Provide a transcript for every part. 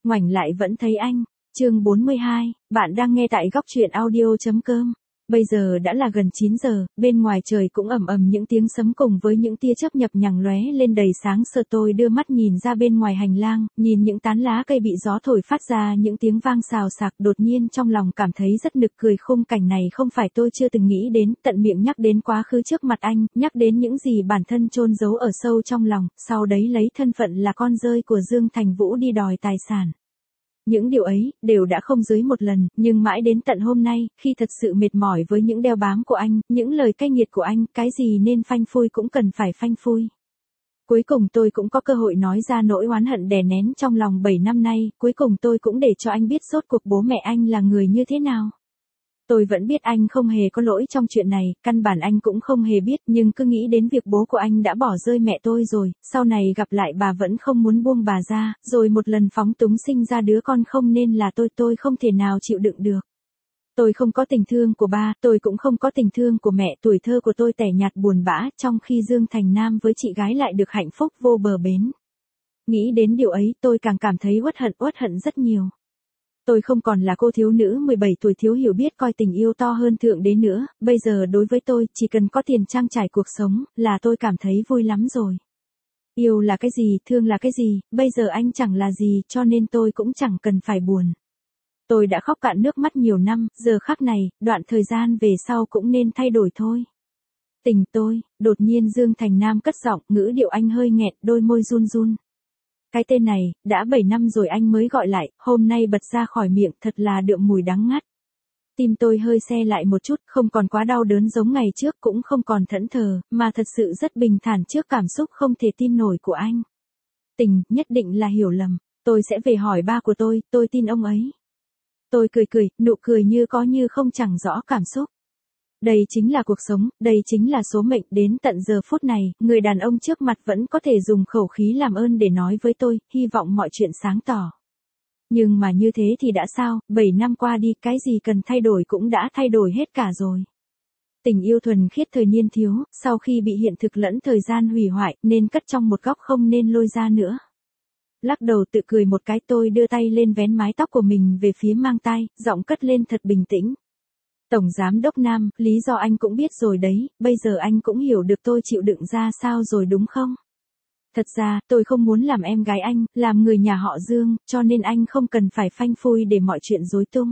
ngoảnh lại vẫn thấy anh. Chương 42, bạn đang nghe tại góc truyện audio.com. Bây giờ đã là gần 9 giờ, bên ngoài trời cũng ầm ầm những tiếng sấm cùng với những tia chớp nhập nhằng lóe lên đầy sáng sờ. Tôi đưa mắt nhìn ra bên ngoài hành lang, nhìn những tán lá cây bị gió thổi phát ra những tiếng vang xào xạc, đột nhiên trong lòng cảm thấy rất nực cười. Khung cảnh này không phải tôi chưa từng nghĩ đến, tận miệng nhắc đến quá khứ trước mặt anh, nhắc đến những gì bản thân chôn giấu ở sâu trong lòng, sau đấy lấy thân phận là con rơi của Dương Thành Vũ đi đòi tài sản. Những điều ấy, đều đã không dưới một lần, nhưng mãi đến tận hôm nay, khi thật sự mệt mỏi với những đeo bám của anh, những lời cay nghiệt của anh, cái gì nên phanh phui cũng cần phải phanh phui. Cuối cùng tôi cũng có cơ hội nói ra nỗi oán hận đè nén trong lòng 7 năm nay, cuối cùng tôi cũng để cho anh biết rốt cuộc bố mẹ anh là người như thế nào. Tôi vẫn biết anh không hề có lỗi trong chuyện này, căn bản anh cũng không hề biết, nhưng cứ nghĩ đến việc bố của anh đã bỏ rơi mẹ tôi rồi, sau này gặp lại bà vẫn không muốn buông bà ra, rồi một lần phóng túng sinh ra đứa con không nên là tôi không thể nào chịu đựng được. Tôi không có tình thương của ba, tôi cũng không có tình thương của mẹ, tuổi thơ của tôi tẻ nhạt buồn bã, trong khi Dương Thành Nam với chị gái lại được hạnh phúc vô bờ bến. Nghĩ đến điều ấy, tôi càng cảm thấy uất hận rất nhiều. Tôi không còn là cô thiếu nữ 17 tuổi thiếu hiểu biết coi tình yêu to hơn thượng đế nữa, bây giờ đối với tôi, chỉ cần có tiền trang trải cuộc sống, là tôi cảm thấy vui lắm rồi. Yêu là cái gì, thương là cái gì, bây giờ anh chẳng là gì, cho nên tôi cũng chẳng cần phải buồn. Tôi đã khóc cạn nước mắt nhiều năm, giờ khắc này, đoạn thời gian về sau cũng nên thay đổi thôi. Tình tôi, đột nhiên Dương Thành Nam cất giọng, ngữ điệu anh hơi nghẹn, đôi môi run run. Cái tên này, đã 7 năm rồi anh mới gọi lại, hôm nay bật ra khỏi miệng thật là đượm mùi đắng ngắt. Tim tôi hơi se lại một chút, không còn quá đau đớn giống ngày trước, cũng không còn thẫn thờ, mà thật sự rất bình thản trước cảm xúc không thể tin nổi của anh. Tình, nhất định là hiểu lầm, tôi sẽ về hỏi ba của tôi tin ông ấy. Tôi cười, nụ cười như có như không chẳng rõ cảm xúc. Đây chính là cuộc sống, đây chính là số mệnh, đến tận giờ phút này, người đàn ông trước mặt vẫn có thể dùng khẩu khí làm ơn để nói với tôi, hy vọng mọi chuyện sáng tỏ. Nhưng mà như thế thì đã sao, 7 năm qua đi, cái gì cần thay đổi cũng đã thay đổi hết cả rồi. Tình yêu thuần khiết thời niên thiếu, sau khi bị hiện thực lẫn thời gian hủy hoại, nên cất trong một góc không nên lôi ra nữa. Lắc đầu tự cười một cái, tôi đưa tay lên vén mái tóc của mình về phía mang tai, giọng cất lên thật bình tĩnh. Tổng Giám Đốc Nam, lý do anh cũng biết rồi đấy, bây giờ anh cũng hiểu được tôi chịu đựng ra sao rồi đúng không? Thật ra, tôi không muốn làm em gái anh, làm người nhà họ Dương, cho nên anh không cần phải phanh phui để mọi chuyện rối tung.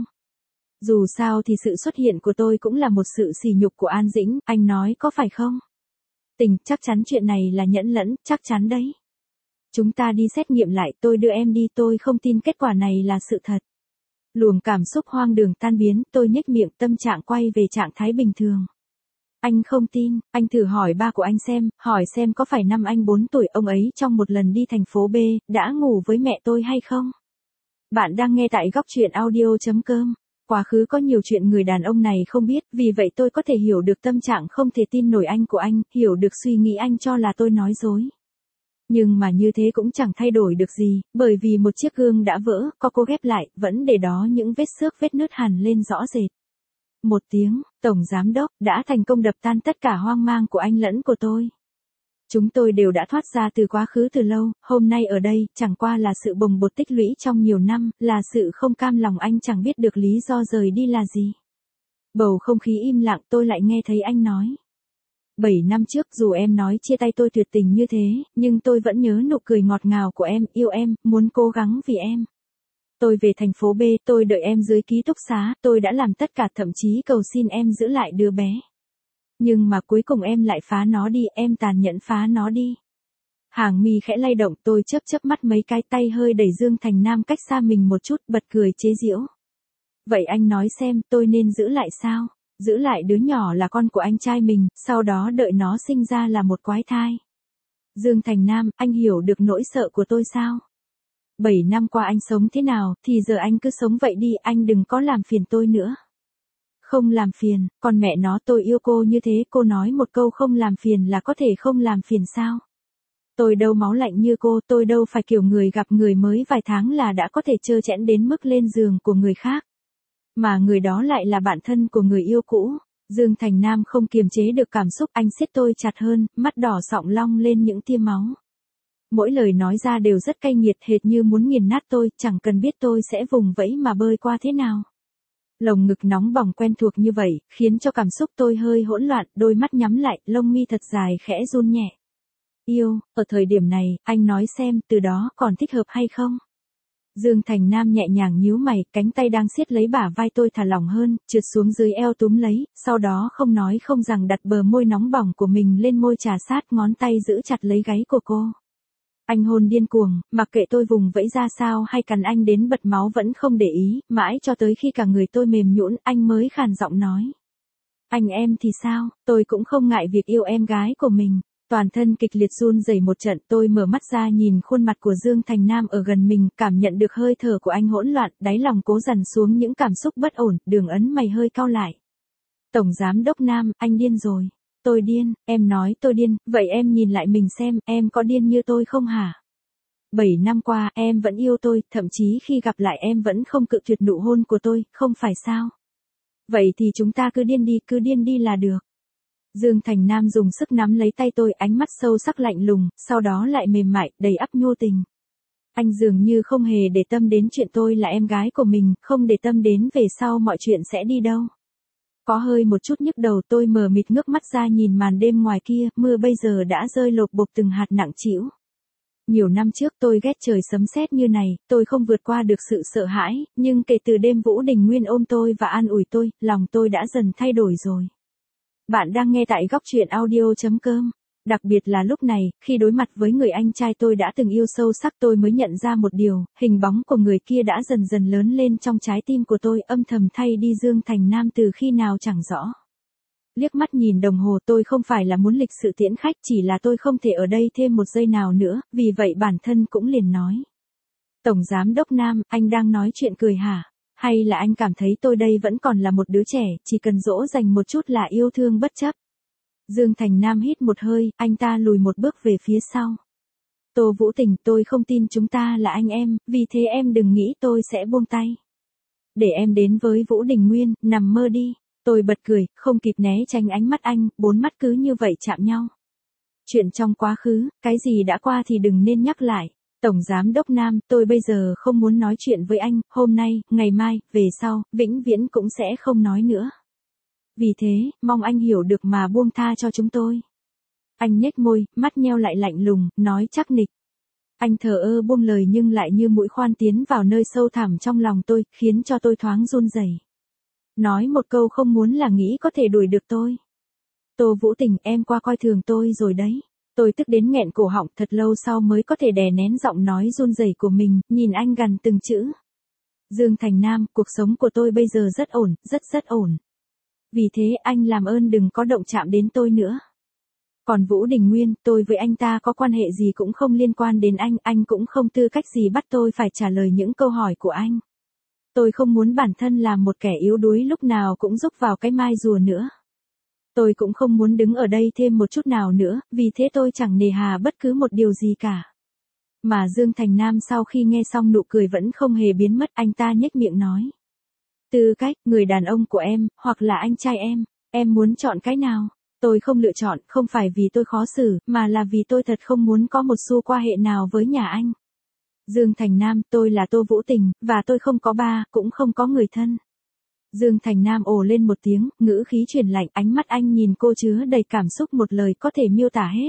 Dù sao thì sự xuất hiện của tôi cũng là một sự sỉ nhục của An Dĩnh, anh nói có phải không? Tình, chắc chắn chuyện này là nhẫn lẫn, chắc chắn đấy. Chúng ta đi xét nghiệm lại, tôi đưa em đi, tôi không tin kết quả này là sự thật. Luồng cảm xúc hoang đường tan biến, tôi nhếch miệng, tâm trạng quay về trạng thái bình thường. Anh không tin, anh thử hỏi ba của anh xem, hỏi xem có phải năm anh 4 tuổi ông ấy trong một lần đi thành phố B, đã ngủ với mẹ tôi hay không? Bạn đang nghe tại góc truyện audio.com. Quá khứ có nhiều chuyện người đàn ông này không biết, vì vậy tôi có thể hiểu được tâm trạng không thể tin nổi anh của anh, hiểu được suy nghĩ anh cho là tôi nói dối. Nhưng mà như thế cũng chẳng thay đổi được gì, bởi vì một chiếc gương đã vỡ, có cố ghép lại, vẫn để đó những vết xước vết nứt hằn lên rõ rệt. Một tiếng, Tổng Giám Đốc, đã thành công đập tan tất cả hoang mang của anh lẫn của tôi. Chúng tôi đều đã thoát ra từ quá khứ từ lâu, hôm nay ở đây, chẳng qua là sự bồng bột tích lũy trong nhiều năm, là sự không cam lòng anh chẳng biết được lý do rời đi là gì. Bầu không khí im lặng, tôi lại nghe thấy anh nói. 7 năm trước dù em nói chia tay tôi tuyệt tình như thế, nhưng tôi vẫn nhớ nụ cười ngọt ngào của em, yêu em, muốn cố gắng vì em. Tôi về thành phố B, tôi đợi em dưới ký túc xá, tôi đã làm tất cả, thậm chí cầu xin em giữ lại đứa bé. Nhưng mà cuối cùng em lại phá nó đi, em tàn nhẫn phá nó đi. Hàng mi khẽ lay động, tôi chớp mắt mấy cái, tay hơi đẩy Dương Thành Nam cách xa mình một chút, bật cười chế giễu. Vậy anh nói xem, tôi nên giữ lại sao? Giữ lại đứa nhỏ là con của anh trai mình, sau đó đợi nó sinh ra là một quái thai. Dương Thành Nam, anh hiểu được nỗi sợ của tôi sao? 7 năm qua anh sống thế nào, thì giờ anh cứ sống vậy đi, anh đừng có làm phiền tôi nữa. Không làm phiền, con mẹ nó, tôi yêu cô như thế, cô nói một câu không làm phiền là có thể không làm phiền sao? Tôi đâu máu lạnh như cô, tôi đâu phải kiểu người gặp người mới vài tháng là đã có thể trơ trẽn đến mức lên giường của người khác. Mà người đó lại là bạn thân của người yêu cũ. Dương Thành Nam không kiềm chế được cảm xúc, anh siết tôi chặt hơn, mắt đỏ sọng long lên những tia máu. Mỗi lời nói ra đều rất cay nghiệt hệt như muốn nghiền nát tôi, chẳng cần biết tôi sẽ vùng vẫy mà bơi qua thế nào. Lồng ngực nóng bỏng quen thuộc như vậy, khiến cho cảm xúc tôi hơi hỗn loạn, đôi mắt nhắm lại, lông mi thật dài khẽ run nhẹ. Yêu, ở thời điểm này, anh nói xem, từ đó còn thích hợp hay không? Dương Thành Nam nhẹ nhàng nhíu mày, cánh tay đang siết lấy bả vai tôi thả lỏng hơn, trượt xuống dưới eo túm lấy, sau đó không nói không rằng đặt bờ môi nóng bỏng của mình lên môi trà sát, ngón tay giữ chặt lấy gáy của cô. Anh hôn điên cuồng, mặc kệ tôi vùng vẫy ra sao hay cắn anh đến bật máu vẫn không để ý, mãi cho tới khi cả người tôi mềm nhũn, anh mới khàn giọng nói. Anh em thì sao, tôi cũng không ngại việc yêu em gái của mình. Toàn thân kịch liệt run rẩy một trận, tôi mở mắt ra nhìn khuôn mặt của Dương Thành Nam ở gần mình, cảm nhận được hơi thở của anh hỗn loạn, đáy lòng cố dằn xuống những cảm xúc bất ổn, đường ấn mày hơi cau lại. Tổng giám đốc Nam, anh điên rồi. Tôi điên, em nói tôi điên, vậy em nhìn lại mình xem, em có điên như tôi không hả? 7 năm qua, em vẫn yêu tôi, thậm chí khi gặp lại em vẫn không cự tuyệt nụ hôn của tôi, không phải sao? Vậy thì chúng ta cứ điên đi là được. Dương Thành Nam dùng sức nắm lấy tay tôi, ánh mắt sâu sắc lạnh lùng, sau đó lại mềm mại, đầy ắp nhu tình. Anh dường như không hề để tâm đến chuyện tôi là em gái của mình, không để tâm đến về sau mọi chuyện sẽ đi đâu. Có hơi một chút nhức đầu, tôi mờ mịt ngước mắt ra nhìn màn đêm ngoài kia, mưa bây giờ đã rơi lộp bộp từng hạt nặng trĩu. Nhiều năm trước tôi ghét trời sấm sét như này, tôi không vượt qua được sự sợ hãi, nhưng kể từ đêm Vũ Đình Nguyên ôm tôi và an ủi tôi, lòng tôi đã dần thay đổi rồi. Bạn đang nghe tại góc truyện audio.com. Đặc biệt là lúc này, khi đối mặt với người anh trai tôi đã từng yêu sâu sắc, tôi mới nhận ra một điều, hình bóng của người kia đã dần dần lớn lên trong trái tim của tôi, âm thầm thay đi Dương Thành Nam từ khi nào chẳng rõ. Liếc mắt nhìn đồng hồ, tôi không phải là muốn lịch sự tiễn khách, chỉ là tôi không thể ở đây thêm một giây nào nữa, vì vậy bản thân cũng liền nói. Tổng giám đốc Nam, anh đang nói chuyện cười hả? Hay là anh cảm thấy tôi đây vẫn còn là một đứa trẻ, chỉ cần dỗ dành một chút là yêu thương bất chấp? Dương Thành Nam hít một hơi, anh ta lùi một bước về phía sau. Tô Vũ Tình, tôi không tin chúng ta là anh em, vì thế em đừng nghĩ tôi sẽ buông tay. Để em đến với Vũ Đình Nguyên, nằm mơ đi. Tôi bật cười, không kịp né tránh ánh mắt anh, bốn mắt cứ như vậy chạm nhau. Chuyện trong quá khứ, cái gì đã qua thì đừng nên nhắc lại. Tổng giám đốc Nam, tôi bây giờ không muốn nói chuyện với anh, hôm nay, ngày mai, về sau, vĩnh viễn cũng sẽ không nói nữa. Vì thế, mong anh hiểu được mà buông tha cho chúng tôi. Anh nhếch môi, mắt nheo lại lạnh lùng, nói chắc nịch. Anh thờ ơ buông lời nhưng lại như mũi khoan tiến vào nơi sâu thẳm trong lòng tôi, khiến cho tôi thoáng run rẩy. Nói một câu không muốn là nghĩ có thể đuổi được tôi. Tô Vũ Tình, em qua coi thường tôi rồi đấy. Tôi tức đến nghẹn cổ họng, thật lâu sau mới có thể đè nén giọng nói run rẩy của mình, nhìn anh gằn từng chữ. Dương Thành Nam, cuộc sống của tôi bây giờ rất ổn, rất ổn. Vì thế anh làm ơn đừng có động chạm đến tôi nữa. Còn Vũ Đình Nguyên, tôi với anh ta có quan hệ gì cũng không liên quan đến anh cũng không tư cách gì bắt tôi phải trả lời những câu hỏi của anh. Tôi không muốn bản thân làm một kẻ yếu đuối lúc nào cũng rúc vào cái mai rùa nữa. Tôi cũng không muốn đứng ở đây thêm một chút nào nữa, vì thế tôi chẳng nề hà bất cứ một điều gì cả. Mà Dương Thành Nam sau khi nghe xong nụ cười vẫn không hề biến mất, anh ta nhếch miệng nói. Tư cách, người đàn ông của em, hoặc là anh trai em muốn chọn cái nào? Tôi không lựa chọn, không phải vì tôi khó xử, mà là vì tôi thật không muốn có một xu qua hệ nào với nhà anh. Dương Thành Nam, tôi là Tô Vũ Tình, và tôi không có ba, cũng không có người thân. Dương Thành Nam ồ lên một tiếng, ngữ khí chuyển lạnh, ánh mắt anh nhìn cô chứa đầy cảm xúc, một lời có thể miêu tả hết.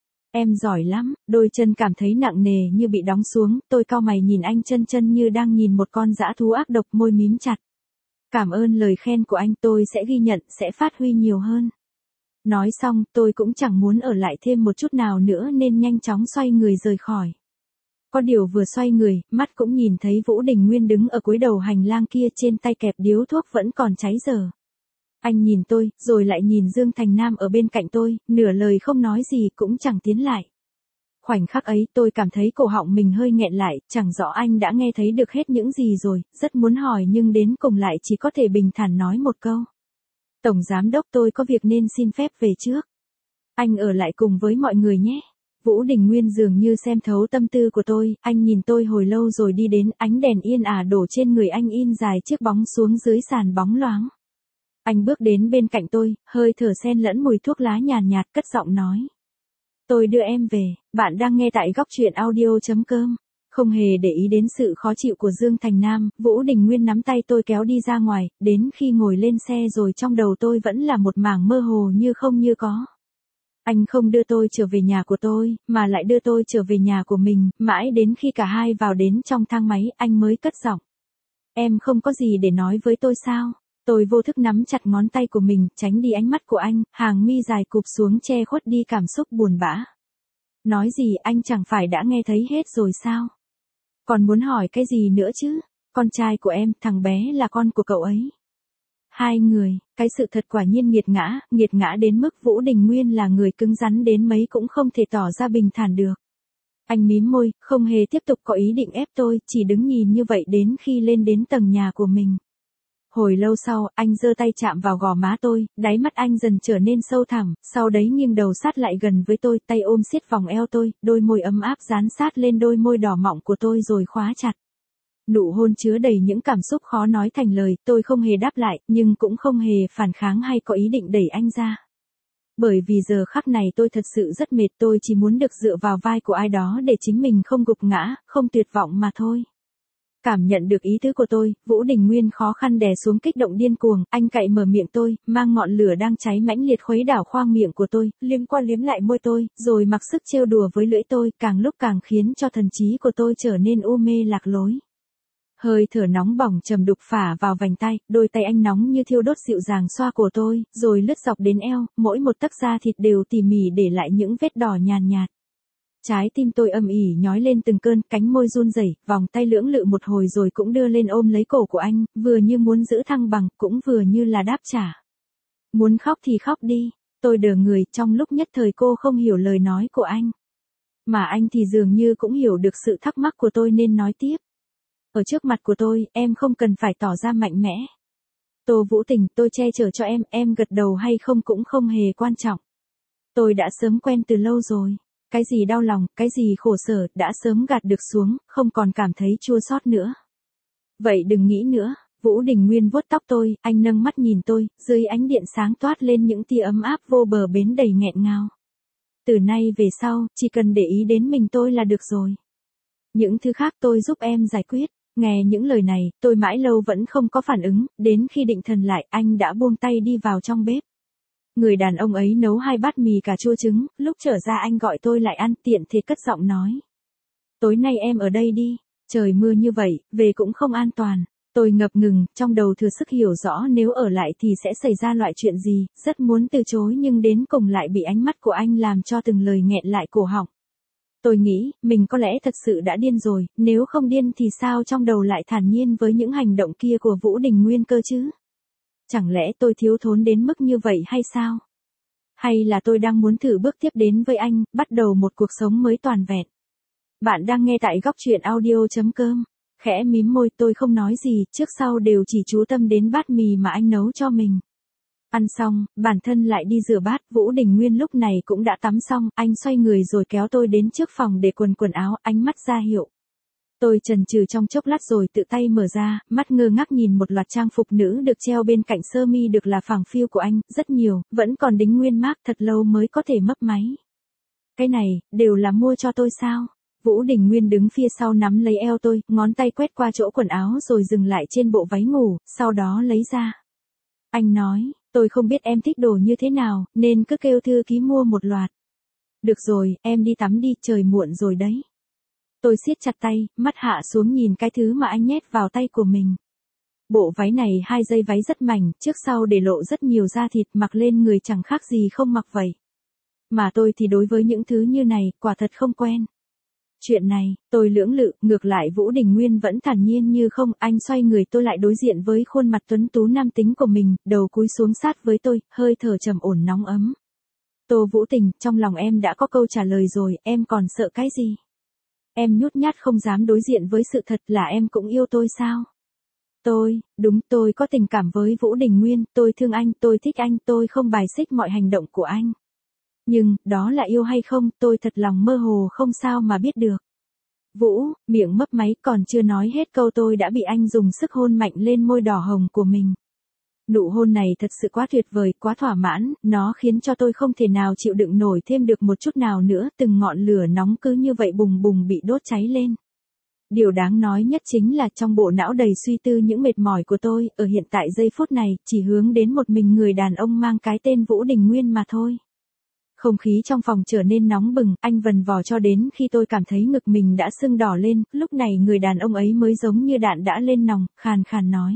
Em giỏi lắm, đôi chân cảm thấy nặng nề như bị đóng xuống, tôi cau mày nhìn anh chân như đang nhìn một con dã thú ác độc, môi mím chặt. Cảm ơn lời khen của anh, tôi sẽ ghi nhận, sẽ phát huy nhiều hơn. Nói xong, tôi cũng chẳng muốn ở lại thêm một chút nào nữa nên nhanh chóng xoay người rời khỏi. Có điều vừa xoay người, mắt cũng nhìn thấy Vũ Đình Nguyên đứng ở cuối đầu hành lang kia, trên tay kẹp điếu thuốc vẫn còn cháy dở. Anh nhìn tôi, rồi lại nhìn Dương Thành Nam ở bên cạnh tôi, nửa lời không nói gì cũng chẳng tiến lại. Khoảnh khắc ấy tôi cảm thấy cổ họng mình hơi nghẹn lại, chẳng rõ anh đã nghe thấy được hết những gì rồi, rất muốn hỏi nhưng đến cùng lại chỉ có thể bình thản nói một câu. Tổng giám đốc, tôi có việc nên xin phép về trước. Anh ở lại cùng với mọi người nhé. Vũ Đình Nguyên dường như xem thấu tâm tư của tôi, anh nhìn tôi hồi lâu rồi đi đến, ánh đèn yên ả đổ trên người anh in dài chiếc bóng xuống dưới sàn bóng loáng. Anh bước đến bên cạnh tôi, hơi thở xen lẫn mùi thuốc lá nhàn nhạt, cất giọng nói. Tôi đưa em về, bạn đang nghe tại góc truyện audio.com. Không hề để ý đến sự khó chịu của Dương Thành Nam, Vũ Đình Nguyên nắm tay tôi kéo đi ra ngoài, đến khi ngồi lên xe rồi trong đầu tôi vẫn là một mảng mơ hồ như không như có. Anh không đưa tôi trở về nhà của tôi, mà lại đưa tôi trở về nhà của mình, mãi đến khi cả hai vào đến trong thang máy, anh mới cất giọng. Em không có gì để nói với tôi sao? Tôi vô thức nắm chặt ngón tay của mình, tránh đi ánh mắt của anh, hàng mi dài cụp xuống che khuất đi cảm xúc buồn bã. Nói gì anh chẳng phải đã nghe thấy hết rồi sao? Còn muốn hỏi cái gì nữa chứ? Con trai của em, thằng bé là con của cậu ấy. Hai người, cái sự thật quả nhiên nghiệt ngã đến mức Vũ Đình Nguyên là người cứng rắn đến mấy cũng không thể tỏ ra bình thản được. Anh mím môi, không hề tiếp tục có ý định ép tôi, chỉ đứng nhìn như vậy đến khi lên đến tầng nhà của mình. Hồi lâu sau, anh giơ tay chạm vào gò má tôi, đáy mắt anh dần trở nên sâu thẳm, sau đấy nghiêng đầu sát lại gần với tôi, tay ôm siết vòng eo tôi, đôi môi ấm áp dán sát lên đôi môi đỏ mọng của tôi rồi khóa chặt. Nụ hôn chứa đầy những cảm xúc khó nói thành lời, tôi không hề đáp lại, nhưng cũng không hề phản kháng hay có ý định đẩy anh ra. Bởi vì giờ khắc này tôi thật sự rất mệt, tôi chỉ muốn được dựa vào vai của ai đó để chính mình không gục ngã, không tuyệt vọng mà thôi. Cảm nhận được ý tứ của tôi, Vũ Đình Nguyên khó khăn đè xuống kích động điên cuồng, anh cậy mở miệng tôi, mang ngọn lửa đang cháy mãnh liệt khuấy đảo khoang miệng của tôi, liếm qua liếm lại môi tôi, rồi mặc sức trêu đùa với lưỡi tôi, càng lúc càng khiến cho thần trí của tôi trở nên u mê lạc lối. Hơi thở nóng bỏng trầm đục phả vào vành tay, đôi tay anh nóng như thiêu đốt dịu dàng xoa cổ tôi, rồi lướt dọc đến eo, mỗi một tấc da thịt đều tỉ mỉ để lại những vết đỏ nhàn nhạt. Trái tim tôi âm ỉ nhói lên từng cơn, cánh môi run rẩy, vòng tay lưỡng lự một hồi rồi cũng đưa lên ôm lấy cổ của anh, vừa như muốn giữ thăng bằng, cũng vừa như là đáp trả. Muốn khóc thì khóc đi, tôi đờ người, trong lúc nhất thời cô không hiểu lời nói của anh. Mà anh thì dường như cũng hiểu được sự thắc mắc của tôi nên nói tiếp. Ở trước mặt của tôi, em không cần phải tỏ ra mạnh mẽ. Tô Vũ Tình, tôi che chở cho em gật đầu hay không cũng không hề quan trọng. Tôi đã sớm quen từ lâu rồi. Cái gì đau lòng, cái gì khổ sở, đã sớm gạt được xuống, không còn cảm thấy chua xót nữa. Vậy đừng nghĩ nữa, Vũ Đình Nguyên vuốt tóc tôi, anh nâng mắt nhìn tôi, dưới ánh điện sáng toát lên những tia ấm áp vô bờ bến đầy nghẹn ngào. Từ nay về sau, chỉ cần để ý đến mình tôi là được rồi. Những thứ khác tôi giúp em giải quyết. Nghe những lời này, tôi mãi lâu vẫn không có phản ứng, đến khi định thần lại, anh đã buông tay đi vào trong bếp. Người đàn ông ấy nấu 2 bát mì cà chua trứng, lúc trở ra anh gọi tôi lại ăn, tiện thì cất giọng nói. Tối nay em ở đây đi, trời mưa như vậy, về cũng không an toàn. Tôi ngập ngừng, trong đầu thừa sức hiểu rõ nếu ở lại thì sẽ xảy ra loại chuyện gì, rất muốn từ chối nhưng đến cùng lại bị ánh mắt của anh làm cho từng lời nghẹn lại cổ họng. Tôi nghĩ, mình có lẽ thật sự đã điên rồi, nếu không điên thì sao trong đầu lại thản nhiên với những hành động kia của Vũ Đình Nguyên cơ chứ? Chẳng lẽ tôi thiếu thốn đến mức như vậy hay sao? Hay là tôi đang muốn thử bước tiếp đến với anh, bắt đầu một cuộc sống mới toàn vẹn? Bạn đang nghe tại góc truyện audio.com. Khẽ mím môi, tôi không nói gì, trước sau đều chỉ chú tâm đến bát mì mà anh nấu cho mình. Ăn xong, bản thân lại đi rửa bát, Vũ Đình Nguyên lúc này cũng đã tắm xong, anh xoay người rồi kéo tôi đến trước phòng để quần áo, ánh mắt ra hiệu. Tôi chần chừ trong chốc lát rồi tự tay mở ra, mắt ngơ ngác nhìn một loạt trang phục nữ được treo bên cạnh sơ mi được là phẳng phiu của anh, rất nhiều, vẫn còn đính nguyên mác, thật lâu mới có thể mấp máy. Cái này, đều là mua cho tôi sao? Vũ Đình Nguyên đứng phía sau nắm lấy eo tôi, ngón tay quét qua chỗ quần áo rồi dừng lại trên bộ váy ngủ, sau đó lấy ra. Anh nói, tôi không biết em thích đồ như thế nào, nên cứ kêu thư ký mua một loạt. Được rồi, em đi tắm đi, trời muộn rồi đấy. Tôi siết chặt tay, mắt hạ xuống nhìn cái thứ mà anh nhét vào tay của mình. Bộ váy này 2 dây váy rất mảnh, trước sau để lộ rất nhiều da thịt, mặc lên người chẳng khác gì không mặc vậy. Mà tôi thì đối với những thứ như này, quả thật không quen. Chuyện này, tôi lưỡng lự, ngược lại Vũ Đình Nguyên vẫn thản nhiên như không, anh xoay người tôi lại đối diện với khuôn mặt tuấn tú nam tính của mình, đầu cúi xuống sát với tôi, hơi thở trầm ổn nóng ấm. Tô Vũ Tình, trong lòng em đã có câu trả lời rồi, em còn sợ cái gì? Em nhút nhát không dám đối diện với sự thật là em cũng yêu tôi sao? Đúng, tôi có tình cảm với Vũ Đình Nguyên, tôi thương anh, tôi thích anh, tôi không bài xích mọi hành động của anh. Nhưng, đó là yêu hay không, tôi thật lòng mơ hồ không sao mà biết được. Vũ, miệng mấp máy còn chưa nói hết câu tôi đã bị anh dùng sức hôn mạnh lên môi đỏ hồng của mình. Nụ hôn này thật sự quá tuyệt vời, quá thỏa mãn, nó khiến cho tôi không thể nào chịu đựng nổi thêm được một chút nào nữa, từng ngọn lửa nóng cứ như vậy bùng bùng bị đốt cháy lên. Điều đáng nói nhất chính là trong bộ não đầy suy tư những mệt mỏi của tôi, ở hiện tại giây phút này, chỉ hướng đến một mình người đàn ông mang cái tên Vũ Đình Nguyên mà thôi. Không khí trong phòng trở nên nóng bừng, anh vần vò cho đến khi tôi cảm thấy ngực mình đã sưng đỏ lên, lúc này người đàn ông ấy mới giống như đạn đã lên nòng, khàn khàn nói.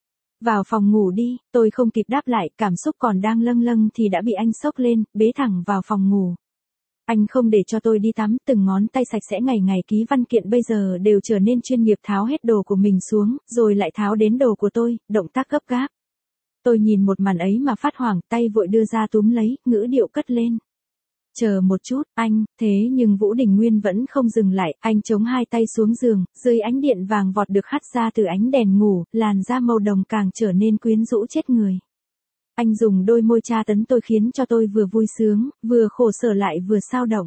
Vào phòng ngủ đi, tôi không kịp đáp lại, cảm xúc còn đang lâng lâng thì đã bị anh xốc lên, bế thẳng vào phòng ngủ. Anh không để cho tôi đi tắm, từng ngón tay sạch sẽ ngày ngày ký văn kiện bây giờ đều trở nên chuyên nghiệp, tháo hết đồ của mình xuống, rồi lại tháo đến đồ của tôi, động tác gấp gáp. Tôi nhìn một màn ấy mà phát hoảng, tay vội đưa ra túm lấy, ngữ điệu cất lên. Chờ một chút, anh, thế nhưng Vũ Đình Nguyên vẫn không dừng lại, anh chống hai tay xuống giường, dưới ánh điện vàng vọt được hắt ra từ ánh đèn ngủ, làn da màu đồng càng trở nên quyến rũ chết người. Anh dùng đôi môi tra tấn tôi khiến cho tôi vừa vui sướng, vừa khổ sở lại vừa xao động.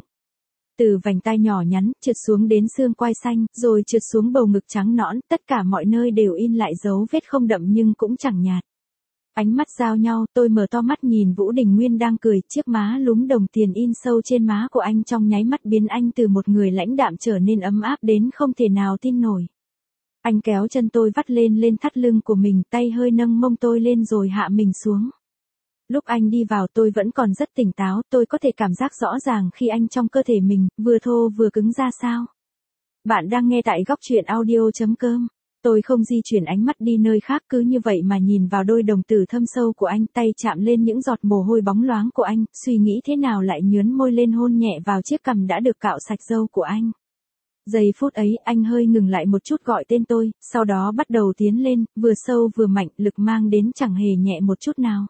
Từ vành tai nhỏ nhắn, trượt xuống đến xương quai xanh, rồi trượt xuống bầu ngực trắng nõn, tất cả mọi nơi đều in lại dấu vết không đậm nhưng cũng chẳng nhạt. Ánh mắt giao nhau, tôi mở to mắt nhìn Vũ Đình Nguyên đang cười, chiếc má lúm đồng tiền in sâu trên má của anh trong nháy mắt biến anh từ một người lãnh đạm trở nên ấm áp đến không thể nào tin nổi. Anh kéo chân tôi vắt lên thắt lưng của mình, tay hơi nâng mông tôi lên rồi hạ mình xuống. Lúc anh đi vào tôi vẫn còn rất tỉnh táo, tôi có thể cảm giác rõ ràng khi anh trong cơ thể mình, vừa thô vừa cứng ra sao. Bạn đang nghe tại góc truyện audio.com. Tôi không di chuyển ánh mắt đi nơi khác, cứ như vậy mà nhìn vào đôi đồng tử thâm sâu của anh, tay chạm lên những giọt mồ hôi bóng loáng của anh, suy nghĩ thế nào lại nhướn môi lên hôn nhẹ vào chiếc cằm đã được cạo sạch râu của anh. Giây phút ấy, anh hơi ngừng lại một chút gọi tên tôi, sau đó bắt đầu tiến lên, vừa sâu vừa mạnh, lực mang đến chẳng hề nhẹ một chút nào.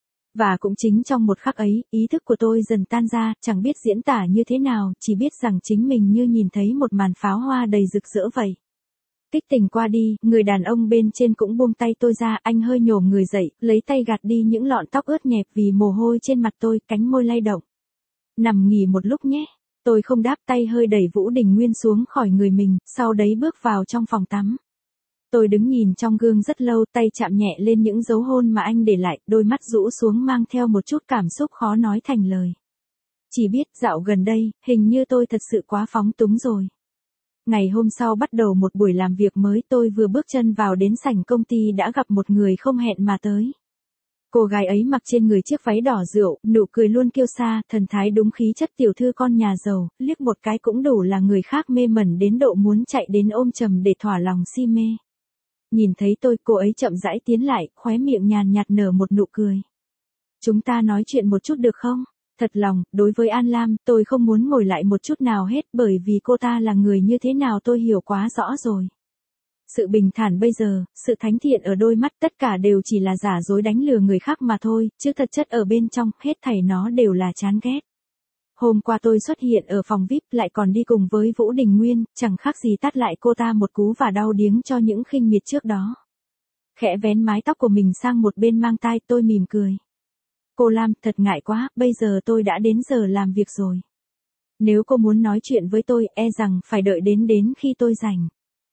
Và cũng chính trong một khắc ấy, ý thức của tôi dần tan ra, chẳng biết diễn tả như thế nào, chỉ biết rằng chính mình như nhìn thấy một màn pháo hoa đầy rực rỡ vậy. Kích tình qua đi, người đàn ông bên trên cũng buông tay tôi ra, anh hơi nhổm người dậy, lấy tay gạt đi những lọn tóc ướt nhẹp vì mồ hôi trên mặt tôi, cánh môi lay động. Nằm nghỉ một lúc nhé. Tôi không đáp, tay hơi đẩy Vũ Đình Nguyên xuống khỏi người mình, sau đấy bước vào trong phòng tắm. Tôi đứng nhìn trong gương rất lâu, tay chạm nhẹ lên những dấu hôn mà anh để lại, đôi mắt rũ xuống mang theo một chút cảm xúc khó nói thành lời. Chỉ biết dạo gần đây, hình như tôi thật sự quá phóng túng rồi. Ngày hôm sau bắt đầu một buổi làm việc mới, tôi vừa bước chân vào đến sảnh công ty đã gặp một người không hẹn mà tới. Cô gái ấy mặc trên người chiếc váy đỏ rượu, nụ cười luôn kiêu sa, thần thái đúng khí chất tiểu thư con nhà giàu, liếc một cái cũng đủ là người khác mê mẩn đến độ muốn chạy đến ôm chầm để thỏa lòng si mê. Nhìn thấy tôi, cô ấy chậm rãi tiến lại, khóe miệng nhàn nhạt nở một nụ cười. Chúng ta nói chuyện một chút được không? Thật lòng, đối với An Lam, tôi không muốn ngồi lại một chút nào hết, bởi vì cô ta là người như thế nào tôi hiểu quá rõ rồi. Sự bình thản bây giờ, sự thánh thiện ở đôi mắt, tất cả đều chỉ là giả dối đánh lừa người khác mà thôi, chứ thật chất ở bên trong, hết thảy nó đều là chán ghét. Hôm qua tôi xuất hiện ở phòng VIP lại còn đi cùng với Vũ Đình Nguyên, chẳng khác gì tát lại cô ta một cú và đau điếng cho những khinh miệt trước đó. Khẽ vén mái tóc của mình sang một bên mang tai, tôi mỉm cười. Cô Lam, thật ngại quá, bây giờ tôi đã đến giờ làm việc rồi. Nếu cô muốn nói chuyện với tôi, e rằng phải đợi đến khi tôi rảnh.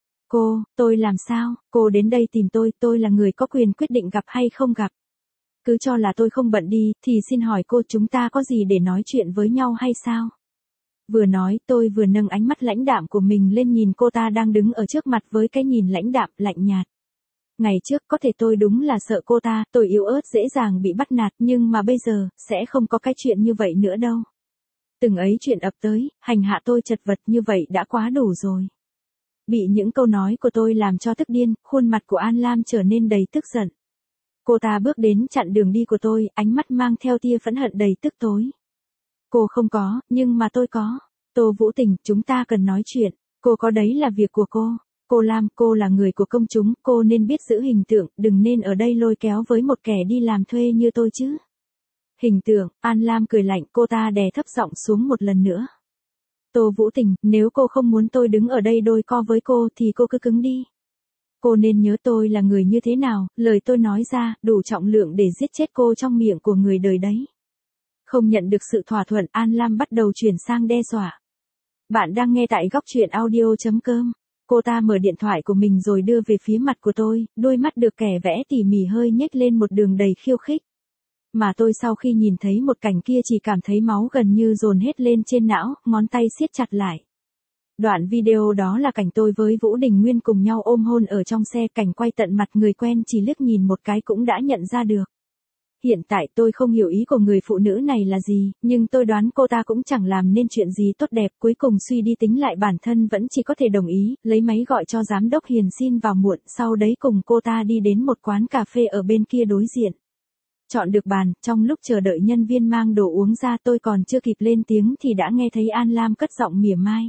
Tôi làm sao? Cô đến đây tìm tôi là người có quyền quyết định gặp hay không gặp. Cứ cho là tôi không bận đi, thì xin hỏi cô chúng ta có gì để nói chuyện với nhau hay sao? Vừa nói, tôi vừa nâng ánh mắt lãnh đạm của mình lên nhìn cô ta đang đứng ở trước mặt với cái nhìn lãnh đạm, lạnh nhạt. Ngày trước có thể tôi đúng là sợ cô ta, tôi yếu ớt dễ dàng bị bắt nạt, nhưng mà bây giờ, sẽ không có cái chuyện như vậy nữa đâu. Từng ấy chuyện ập tới, hành hạ tôi chật vật như vậy đã quá đủ rồi. Bị những câu nói của tôi làm cho tức điên, khuôn mặt của An Lam trở nên đầy tức giận. Cô ta bước đến chặn đường đi của tôi, ánh mắt mang theo tia phẫn hận đầy tức tối. Cô không có, nhưng mà tôi có. Tô Vũ Tình, chúng ta cần nói chuyện. Cô có đấy là việc của cô. Cô Lam, cô là người của công chúng, cô nên biết giữ hình tượng, đừng nên ở đây lôi kéo với một kẻ đi làm thuê như tôi chứ. Hình tượng, An Lam cười lạnh, cô ta đè thấp giọng xuống một lần nữa. Tô Vũ Tình, nếu cô không muốn tôi đứng ở đây đôi co với cô thì cô cứ cứng đi. Cô nên nhớ tôi là người như thế nào, lời tôi nói ra, đủ trọng lượng để giết chết cô trong miệng của người đời đấy. Không nhận được sự thỏa thuận, An Lam bắt đầu chuyển sang đe dọa. Bạn đang nghe tại góc truyện audio.com. cô ta mở điện thoại của mình rồi đưa về phía mặt của tôi, đôi mắt được kẻ vẽ tỉ mỉ hơi nhếch lên một đường đầy khiêu khích. Mà tôi sau khi nhìn thấy một cảnh kia chỉ cảm thấy máu gần như dồn hết lên trên não, ngón tay siết chặt lại. Đoạn video đó là cảnh tôi với Vũ Đình Nguyên cùng nhau ôm hôn ở trong xe, cảnh quay tận mặt người quen chỉ liếc nhìn một cái cũng đã nhận ra được. Hiện tại tôi không hiểu ý của người phụ nữ này là gì, nhưng tôi đoán cô ta cũng chẳng làm nên chuyện gì tốt đẹp, cuối cùng suy đi tính lại bản thân vẫn chỉ có thể đồng ý, lấy máy gọi cho giám đốc Hiền xin vào muộn, sau đấy cùng cô ta đi đến một quán cà phê ở bên kia đối diện. Chọn được bàn, trong lúc chờ đợi nhân viên mang đồ uống ra tôi còn chưa kịp lên tiếng thì đã nghe thấy An Lam cất giọng mỉa mai.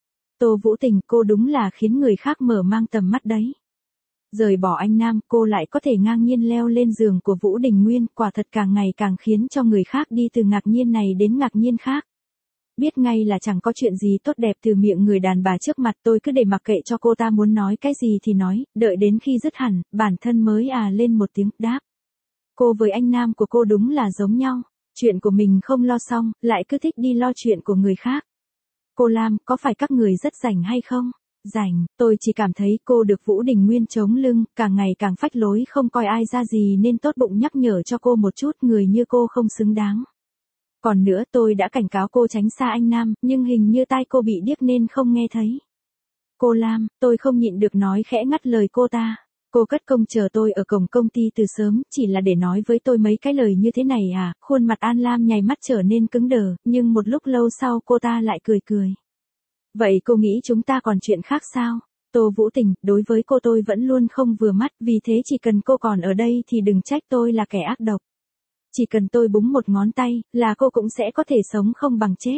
Tô Vũ Tình, cô đúng là khiến người khác mở mang tầm mắt đấy. Rời bỏ anh Nam, cô lại có thể ngang nhiên leo lên giường của Vũ Đình Nguyên, quả thật càng ngày càng khiến cho người khác đi từ ngạc nhiên này đến ngạc nhiên khác. Biết ngay là chẳng có chuyện gì tốt đẹp từ miệng người đàn bà trước mặt, tôi cứ để mặc kệ cho cô ta muốn nói cái gì thì nói, đợi đến khi dứt hẳn, bản thân mới lên một tiếng đáp. Cô với anh Nam của cô đúng là giống nhau, chuyện của mình không lo xong, lại cứ thích đi lo chuyện của người khác. Cô Lam, có phải các người rất rảnh hay không? Rảnh, tôi chỉ cảm thấy cô được Vũ Đình Nguyên chống lưng, càng ngày càng phách lối không coi ai ra gì nên tốt bụng nhắc nhở cho cô một chút, người như cô không xứng đáng. Còn nữa tôi đã cảnh cáo cô tránh xa anh Nam, nhưng hình như tai cô bị điếc nên không nghe thấy. Cô Lam, tôi không nhịn được nói khẽ ngắt lời cô ta. Cô cất công chờ tôi ở cổng công ty từ sớm, chỉ là để nói với tôi mấy cái lời như thế này à, khuôn mặt An Lam nháy mắt trở nên cứng đờ, nhưng một lúc lâu sau cô ta lại cười cười. Vậy cô nghĩ chúng ta còn chuyện khác sao? Tô Vũ Tình, đối với cô tôi vẫn luôn không vừa mắt, vì thế chỉ cần cô còn ở đây thì đừng trách tôi là kẻ ác độc. Chỉ cần tôi búng một ngón tay, là cô cũng sẽ có thể sống không bằng chết.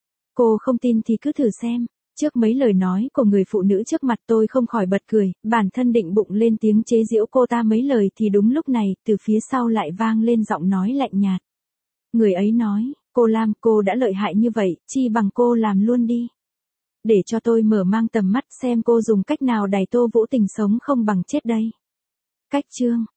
Cô không tin thì cứ thử xem. Trước mấy lời nói của người phụ nữ trước mặt tôi không khỏi bật cười, bản thân định bụng lên tiếng chế giễu cô ta mấy lời thì đúng lúc này, từ phía sau lại vang lên giọng nói lạnh nhạt. Người ấy nói, cô Lam, cô đã lợi hại như vậy, chi bằng cô làm luôn đi. Để cho tôi mở mang tầm mắt xem cô dùng cách nào đẩy Tô Vũ Tình sống không bằng chết đây. Cách chương